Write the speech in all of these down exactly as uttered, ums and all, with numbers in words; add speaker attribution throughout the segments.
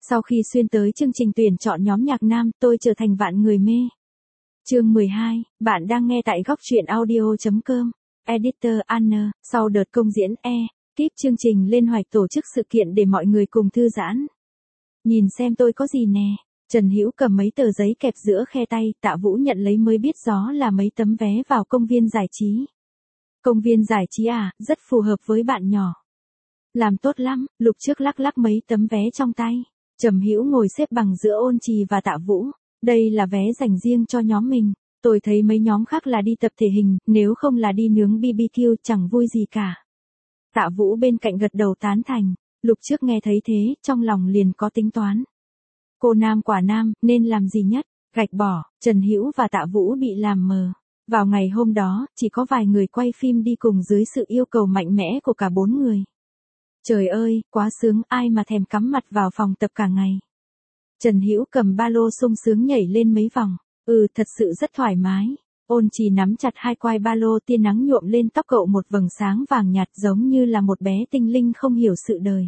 Speaker 1: Sau khi xuyên tới chương trình tuyển chọn nhóm nhạc nam, tôi trở thành vạn người mê. Chương mười hai, bạn đang nghe tại góc truyện audio chấm com. Editor Anna, sau đợt công diễn E, kíp chương trình lên hoạch tổ chức sự kiện để mọi người cùng thư giãn. Nhìn xem tôi có gì nè. Trần Hữu cầm mấy tờ giấy kẹp giữa khe tay, Tạ Vũ nhận lấy mới biết đó là mấy tấm vé vào công viên giải trí. Công viên giải trí à, rất phù hợp với bạn nhỏ. Làm tốt lắm, Lục trước lắc lắc mấy tấm vé trong tay. Trầm Hữu ngồi xếp bằng giữa Ôn Trì và Tạ Vũ. Đây là vé dành riêng cho nhóm mình. Tôi thấy mấy nhóm khác là đi tập thể hình, nếu không là đi nướng bê bê kiu chẳng vui gì cả. Tạ Vũ bên cạnh gật đầu tán thành. Lục trước nghe thấy thế, trong lòng liền có tính toán. Cô nam quả nam, nên làm gì nhất? Gạch bỏ, Trần Hữu và Tạ Vũ bị làm mờ. Vào ngày hôm đó, chỉ có vài người quay phim đi cùng dưới sự yêu cầu mạnh mẽ của cả bốn người. Trời ơi, quá sướng, ai mà thèm cắm mặt vào phòng tập cả ngày. Trần Hữu cầm ba lô sung sướng nhảy lên mấy vòng. Ừ, thật sự rất thoải mái. Ôn Trì nắm chặt hai quai ba lô, tia nắng nhuộm lên tóc cậu một vầng sáng vàng nhạt giống như là một bé tinh linh không hiểu sự đời.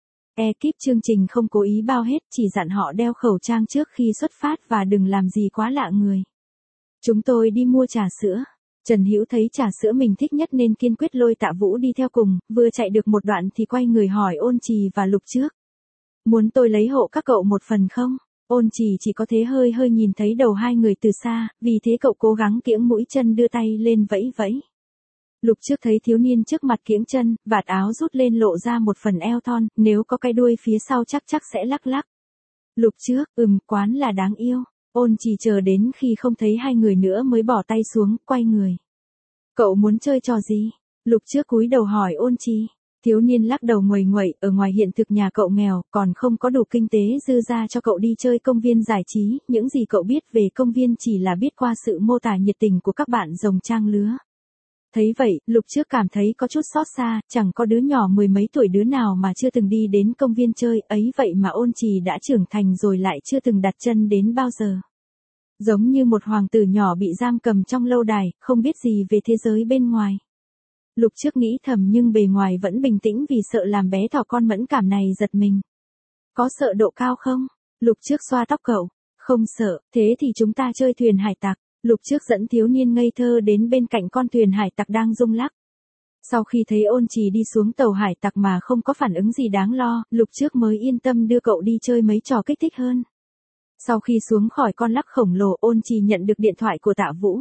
Speaker 1: Ekip chương trình không cố ý bao hết, chỉ dặn họ đeo khẩu trang trước khi xuất phát và đừng làm gì quá lạ người. Chúng tôi đi mua trà sữa. Trần Hữu thấy trà sữa mình thích nhất nên kiên quyết lôi Tạ Vũ đi theo cùng, vừa chạy được một đoạn thì quay người hỏi Ôn Trì và Lục trước. Muốn tôi lấy hộ các cậu một phần không? Ôn Trì chỉ có thế hơi hơi nhìn thấy đầu hai người từ xa, vì thế cậu cố gắng kiễng mũi chân đưa tay lên vẫy vẫy. Lục trước thấy thiếu niên trước mặt kiễng chân, vạt áo rút lên lộ ra một phần eo thon, nếu có cái đuôi phía sau chắc chắc sẽ lắc lắc. Lục trước, ừm, quán là đáng yêu. Ôn Trì chờ đến khi không thấy hai người nữa mới bỏ tay xuống, quay người. Cậu muốn chơi trò gì? Lục trước cúi đầu hỏi Ôn Trì. Thiếu niên lắc đầu nguầy nguậy, ở ngoài hiện thực nhà cậu nghèo, còn không có đủ kinh tế dư ra cho cậu đi chơi công viên giải trí, những gì cậu biết về công viên chỉ là biết qua sự mô tả nhiệt tình của các bạn rồng trang lứa. Thấy vậy, Lục trước cảm thấy có chút xót xa, chẳng có đứa nhỏ mười mấy tuổi đứa nào mà chưa từng đi đến công viên chơi, ấy vậy mà Ôn Trì đã trưởng thành rồi lại chưa từng đặt chân đến bao giờ. Giống như một hoàng tử nhỏ bị giam cầm trong lâu đài, không biết gì về thế giới bên ngoài. Lục trước nghĩ thầm nhưng bề ngoài vẫn bình tĩnh vì sợ làm bé thỏ con mẫn cảm này giật mình. Có sợ độ cao không? Lục trước xoa tóc cậu. Không sợ, thế thì chúng ta chơi thuyền hải tặc. Lục trước dẫn thiếu niên ngây thơ đến bên cạnh con thuyền hải tặc đang rung lắc. Sau khi thấy Ôn Trì đi xuống tàu hải tặc mà không có phản ứng gì đáng lo, Lục trước mới yên tâm đưa cậu đi chơi mấy trò kích thích hơn. Sau khi xuống khỏi con lắc khổng lồ, Ôn Trì nhận được điện thoại của Tạ Vũ.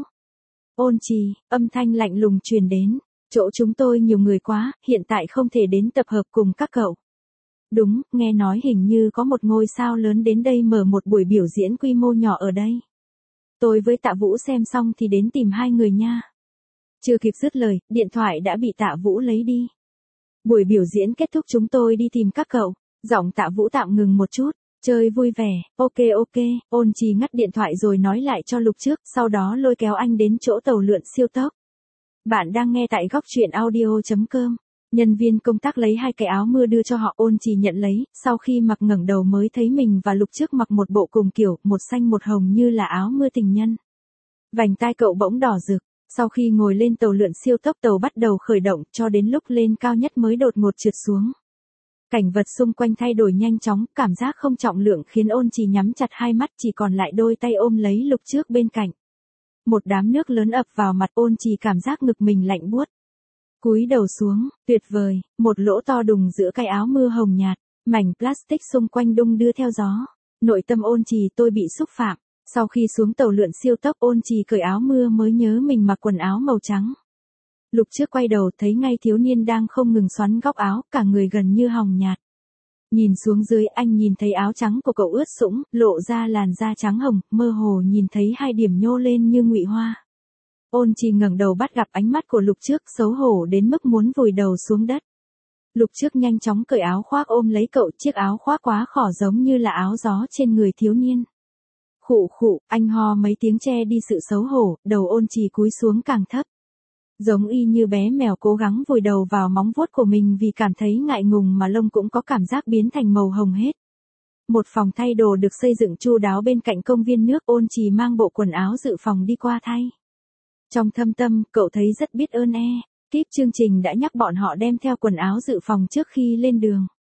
Speaker 1: Ôn Trì, âm thanh lạnh lùng truyền đến. Chỗ chúng tôi nhiều người quá, hiện tại không thể đến tập hợp cùng các cậu. Đúng, nghe nói hình như có một ngôi sao lớn đến đây mở một buổi biểu diễn quy mô nhỏ ở đây. Tôi với Tạ Vũ xem xong thì đến tìm hai người nha. Chưa kịp dứt lời, điện thoại đã bị Tạ Vũ lấy đi. Buổi biểu diễn kết thúc chúng tôi đi tìm các cậu. Giọng Tạ Vũ tạm ngừng một chút. Chơi vui vẻ, ok ok, Ôn Trì ngắt điện thoại rồi nói lại cho Lục trước, sau đó lôi kéo anh đến chỗ tàu lượn siêu tốc. Bạn đang nghe tại góc truyện audio chấm com. Nhân viên công tác lấy hai cái áo mưa đưa cho họ, Ôn Trì nhận lấy, sau khi mặc ngẩng đầu mới thấy mình và Lục trước mặc một bộ cùng kiểu, một xanh một hồng như là áo mưa tình nhân. Vành tai cậu bỗng đỏ rực, sau khi ngồi lên tàu lượn siêu tốc tàu bắt đầu khởi động cho đến lúc lên cao nhất mới đột ngột trượt xuống. Cảnh vật xung quanh thay đổi nhanh chóng, cảm giác không trọng lượng khiến Ôn Trì nhắm chặt hai mắt chỉ còn lại đôi tay ôm lấy Lục trước bên cạnh. Một đám nước lớn ập vào mặt, Ôn Trì cảm giác ngực mình lạnh buốt. Cúi đầu xuống, tuyệt vời, một lỗ to đùng giữa cái áo mưa hồng nhạt, mảnh plastic xung quanh đung đưa theo gió. Nội tâm Ôn Trì tôi bị xúc phạm. Sau khi xuống tàu lượn siêu tốc, Ôn Trì cởi áo mưa mới nhớ mình mặc quần áo màu trắng. Lục trước quay đầu thấy ngay thiếu niên đang không ngừng xoắn góc áo, cả người gần như hồng nhạt. Nhìn xuống dưới, anh nhìn thấy áo trắng của cậu ướt sũng, lộ ra làn da trắng hồng, mơ hồ nhìn thấy hai điểm nhô lên như ngụy hoa. Ôn Trì ngẩng đầu bắt gặp ánh mắt của Lục trước, xấu hổ đến mức muốn vùi đầu xuống đất. Lục trước nhanh chóng cởi áo khoác ôm lấy cậu, chiếc áo khoác quá khỏ giống như là áo gió trên người thiếu niên. Khụ khụ, anh ho mấy tiếng che đi sự xấu hổ, đầu Ôn Trì cúi xuống càng thấp. Giống y như bé mèo cố gắng vùi đầu vào móng vuốt của mình vì cảm thấy ngại ngùng mà lông cũng có cảm giác biến thành màu hồng hết. Một phòng thay đồ được xây dựng chu đáo bên cạnh công viên nước, Ôn Trì mang bộ quần áo dự phòng đi qua thay. Trong thâm tâm, cậu thấy rất biết ơn E. Kíp chương trình đã nhắc bọn họ đem theo quần áo dự phòng trước khi lên đường.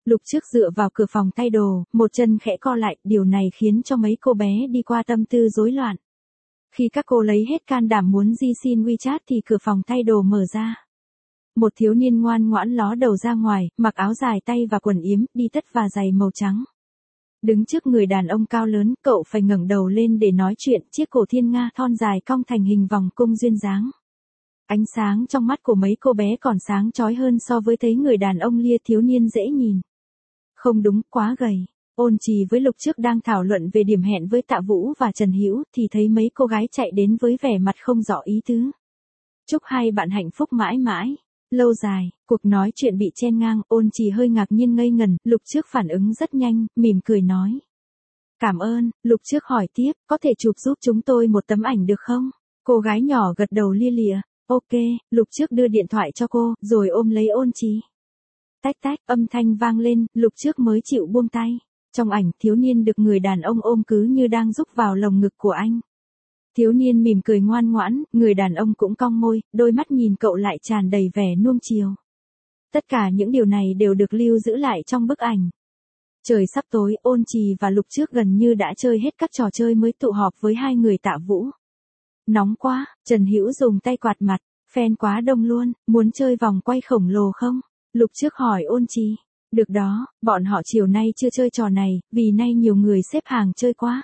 Speaker 1: Lục trước dựa vào cửa phòng thay đồ, một chân khẽ co lại, điều này khiến cho mấy cô bé đi qua tâm tư rối loạn. Khi các cô lấy hết can đảm muốn di xin WeChat thì cửa phòng thay đồ mở ra. Một thiếu niên ngoan ngoãn ló đầu ra ngoài, mặc áo dài tay và quần yếm, đi tất và giày màu trắng. Đứng trước người đàn ông cao lớn, cậu phải ngẩng đầu lên để nói chuyện, chiếc cổ thiên nga thon dài cong thành hình vòng cung duyên dáng. Ánh sáng trong mắt của mấy cô bé còn sáng chói hơn so với thấy người đàn ông lia thiếu niên dễ nhìn. Không đúng, quá gầy. Ôn Trì với Lục Trước đang thảo luận về điểm hẹn với Tạ Vũ và Trần Hữu thì thấy mấy cô gái chạy đến với vẻ mặt không rõ ý tứ. Chúc hai bạn hạnh phúc mãi mãi. Lâu dài, cuộc nói chuyện bị chen ngang, Ôn Trì hơi ngạc nhiên ngây ngần, Lục Trước phản ứng rất nhanh, mỉm cười nói. Cảm ơn. Lục Trước hỏi tiếp, có thể chụp giúp chúng tôi một tấm ảnh được không? Cô gái nhỏ gật đầu lia lịa. Ok, Lục Trước đưa điện thoại cho cô, rồi ôm lấy Ôn Trì. Tách tách, âm thanh vang lên, Lục Trước mới chịu buông tay. Trong ảnh, thiếu niên được người đàn ông ôm cứ như đang rúc vào lồng ngực của anh. Thiếu niên mỉm cười ngoan ngoãn, người đàn ông cũng cong môi, đôi mắt nhìn cậu lại tràn đầy vẻ nuông chiều. Tất cả những điều này đều được lưu giữ lại trong bức ảnh. Trời sắp tối, Ôn Trì và Lục Trước gần như đã chơi hết các trò chơi mới tụ họp với hai người Tạ Vũ. Nóng quá, Trần Hữu dùng tay quạt mặt, fan quá đông luôn, muốn chơi vòng quay khổng lồ không? Lục Trước hỏi Ôn Trì. Được đó, bọn họ chiều nay chưa chơi trò này, vì nay nhiều người xếp hàng chơi quá.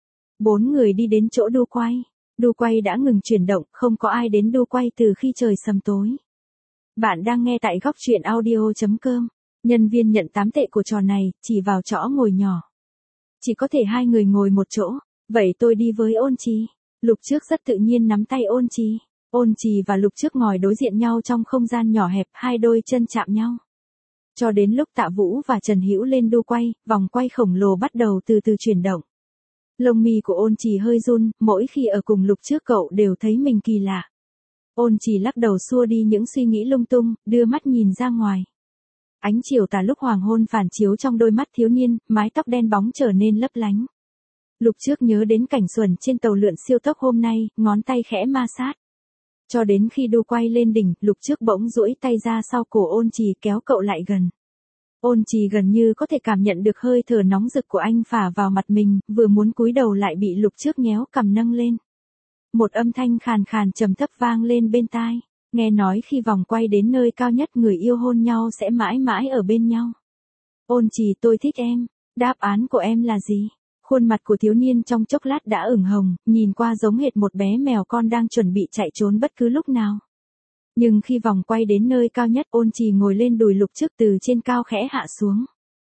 Speaker 1: Bốn người đi đến chỗ đu quay. Đu quay đã ngừng chuyển động, không có ai đến đu quay từ khi trời sầm tối. Bạn đang nghe tại góc truyện audio chấm com. Nhân viên nhận tám tệ của trò này, chỉ vào chỗ ngồi nhỏ. Chỉ có thể hai người ngồi một chỗ, vậy tôi đi với Ôn Trì. Lục Trước rất tự nhiên nắm tay Ôn Trì. Ôn Trì và Lục Trước ngồi đối diện nhau trong không gian nhỏ hẹp, hai đôi chân chạm nhau. Cho đến lúc Tạ Vũ và Trần Hữu lên đu quay, vòng quay khổng lồ bắt đầu từ từ chuyển động. Lông mi của Ôn Trì hơi run, mỗi khi ở cùng Lục Trước cậu đều thấy mình kỳ lạ. Ôn Trì lắc đầu xua đi những suy nghĩ lung tung, đưa mắt nhìn ra ngoài. Ánh chiều tà lúc hoàng hôn phản chiếu trong đôi mắt thiếu niên, mái tóc đen bóng trở nên lấp lánh. Lục Trước nhớ đến cảnh xuẩn trên tàu lượn siêu tốc hôm nay, ngón tay khẽ ma sát. Cho đến khi đu quay lên đỉnh, Lục Trước bỗng duỗi tay ra sau cổ Ôn Trì kéo cậu lại gần. Ôn Trì gần như có thể cảm nhận được hơi thở nóng rực của anh phả vào mặt mình, vừa muốn cúi đầu lại bị Lục Trước nhéo cằm nâng lên. Một âm thanh khàn khàn trầm thấp vang lên bên tai, nghe nói khi vòng quay đến nơi cao nhất người yêu hôn nhau sẽ mãi mãi ở bên nhau. Ôn Trì, tôi thích em. Đáp án của em là gì? Khuôn mặt của thiếu niên trong chốc lát đã ửng hồng, nhìn qua giống hệt một bé mèo con đang chuẩn bị chạy trốn bất cứ lúc nào. Nhưng khi vòng quay đến nơi cao nhất, Ôn Trì ngồi lên đùi Lục Trước từ trên cao khẽ hạ xuống.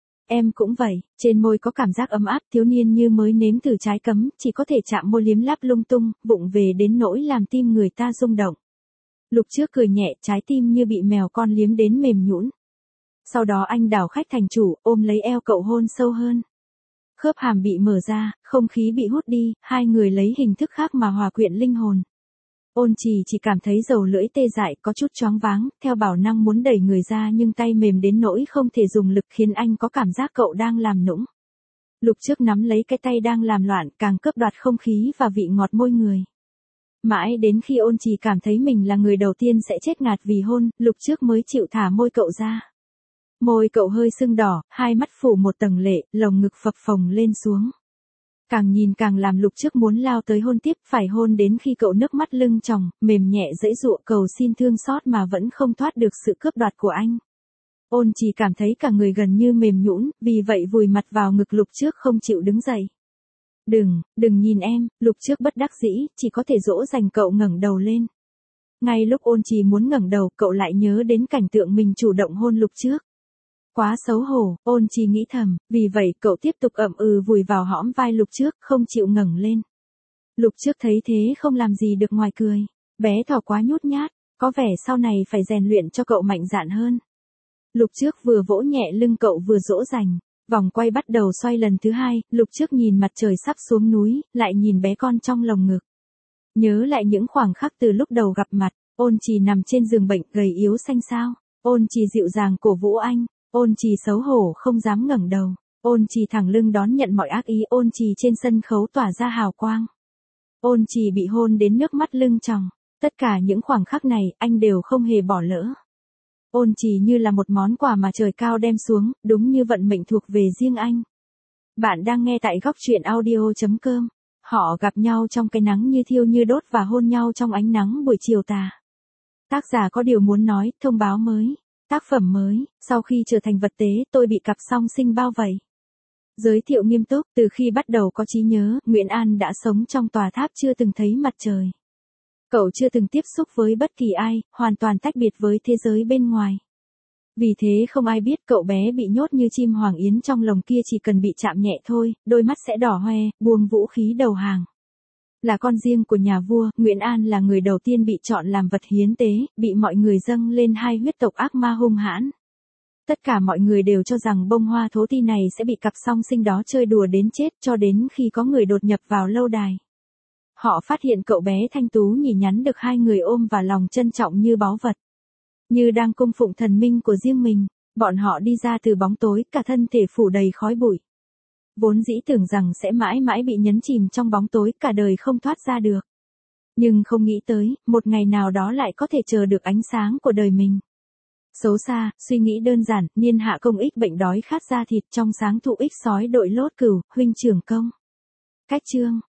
Speaker 1: Em cũng vậy, trên môi có cảm giác ấm áp, thiếu niên như mới nếm thử trái cấm, chỉ có thể chạm môi liếm láp lung tung, vụng về đến nỗi làm tim người ta rung động. Lục Trước cười nhẹ, trái tim như bị mèo con liếm đến mềm nhũn. Sau đó anh đảo khách thành chủ, ôm lấy eo cậu hôn sâu hơn. Khớp hàm bị mở ra, không khí bị hút đi, hai người lấy hình thức khác mà hòa quyện linh hồn. Ôn Trì chỉ cảm thấy dầu lưỡi tê dại, có chút choáng váng, theo bản năng muốn đẩy người ra nhưng tay mềm đến nỗi không thể dùng lực khiến anh có cảm giác cậu đang làm nũng. Lục Trước nắm lấy cái tay đang làm loạn, càng cướp đoạt không khí và vị ngọt môi người. Mãi đến khi Ôn Trì cảm thấy mình là người đầu tiên sẽ chết ngạt vì hôn, Lục Trước mới chịu thả môi cậu ra. Môi cậu hơi sưng đỏ, hai mắt phủ một tầng lệ, lồng ngực phập phồng lên xuống. Càng nhìn càng làm Lục Trước muốn lao tới hôn tiếp, phải hôn đến khi cậu nước mắt lưng tròng, mềm nhẹ dãy dụa cầu xin thương xót mà vẫn không thoát được sự cướp đoạt của anh. Ôn Trì cảm thấy cả người gần như mềm nhũn, vì vậy vùi mặt vào ngực Lục Trước không chịu đứng dậy. Đừng, đừng nhìn em, Lục Trước bất đắc dĩ, chỉ có thể dỗ dành cậu ngẩng đầu lên. Ngay lúc Ôn Trì muốn ngẩng đầu, cậu lại nhớ đến cảnh tượng mình chủ động hôn Lục Trước. Quá xấu hổ, Ôn Trì nghĩ thầm, vì vậy cậu tiếp tục ậm ừ vùi vào hõm vai Lục Trước, không chịu ngẩng lên. Lục Trước thấy thế không làm gì được ngoài cười. Bé thỏ quá nhút nhát, có vẻ sau này phải rèn luyện cho cậu mạnh dạn hơn. Lục Trước vừa vỗ nhẹ lưng cậu vừa dỗ dành. Vòng quay bắt đầu xoay lần thứ hai, Lục Trước nhìn mặt trời sắp xuống núi, lại nhìn bé con trong lồng ngực. Nhớ lại những khoảng khắc từ lúc đầu gặp mặt, Ôn Trì nằm trên giường bệnh gầy yếu xanh xao. Ôn Trì dịu dàng cổ vũ anh. Ôn Trì xấu hổ không dám ngẩng đầu. Ôn Trì thẳng lưng đón nhận mọi ác ý. Ôn Trì trên sân khấu tỏa ra hào quang. Ôn Trì bị hôn đến nước mắt lưng tròng. Tất cả những khoảng khắc này anh đều không hề bỏ lỡ. Ôn chỉ như là một món quà mà trời cao đem xuống, đúng như vận mệnh thuộc về riêng anh. Bạn đang nghe tại góc truyện audio.com. Họ gặp nhau trong cái nắng như thiêu như đốt và hôn nhau trong ánh nắng buổi chiều tà. Tác giả có điều muốn nói, thông báo mới. Tác phẩm mới, sau khi trở thành vật tế, tôi bị cặp song sinh bao vây. Giới thiệu nghiêm túc, từ khi bắt đầu có trí nhớ, Nguyễn An đã sống trong tòa tháp chưa từng thấy mặt trời. Cậu chưa từng tiếp xúc với bất kỳ ai, hoàn toàn tách biệt với thế giới bên ngoài. Vì thế không ai biết cậu bé bị nhốt như chim hoàng yến trong lồng kia, chỉ cần bị chạm nhẹ thôi, đôi mắt sẽ đỏ hoe, buông vũ khí đầu hàng. Là con riêng của nhà vua, Nguyễn An là người đầu tiên bị chọn làm vật hiến tế, bị mọi người dâng lên hai huyết tộc ác ma hung hãn. Tất cả mọi người đều cho rằng bông hoa thố ti này sẽ bị cặp song sinh đó chơi đùa đến chết, cho đến khi có người đột nhập vào lâu đài. Họ phát hiện cậu bé thanh tú nhì nhắn được hai người ôm vào lòng trân trọng như báu vật. Như đang cung phụng thần minh của riêng mình, bọn họ đi ra từ bóng tối, cả thân thể phủ đầy khói bụi. Vốn dĩ tưởng rằng sẽ mãi mãi bị nhấn chìm trong bóng tối, cả đời không thoát ra được. Nhưng không nghĩ tới, một ngày nào đó lại có thể chờ được ánh sáng của đời mình. Xấu xa, suy nghĩ đơn giản, niên hạ công ích bệnh đói khát da thịt, trong sáng thụ ích sói đội lốt cửu, huynh trưởng công. Cách chương,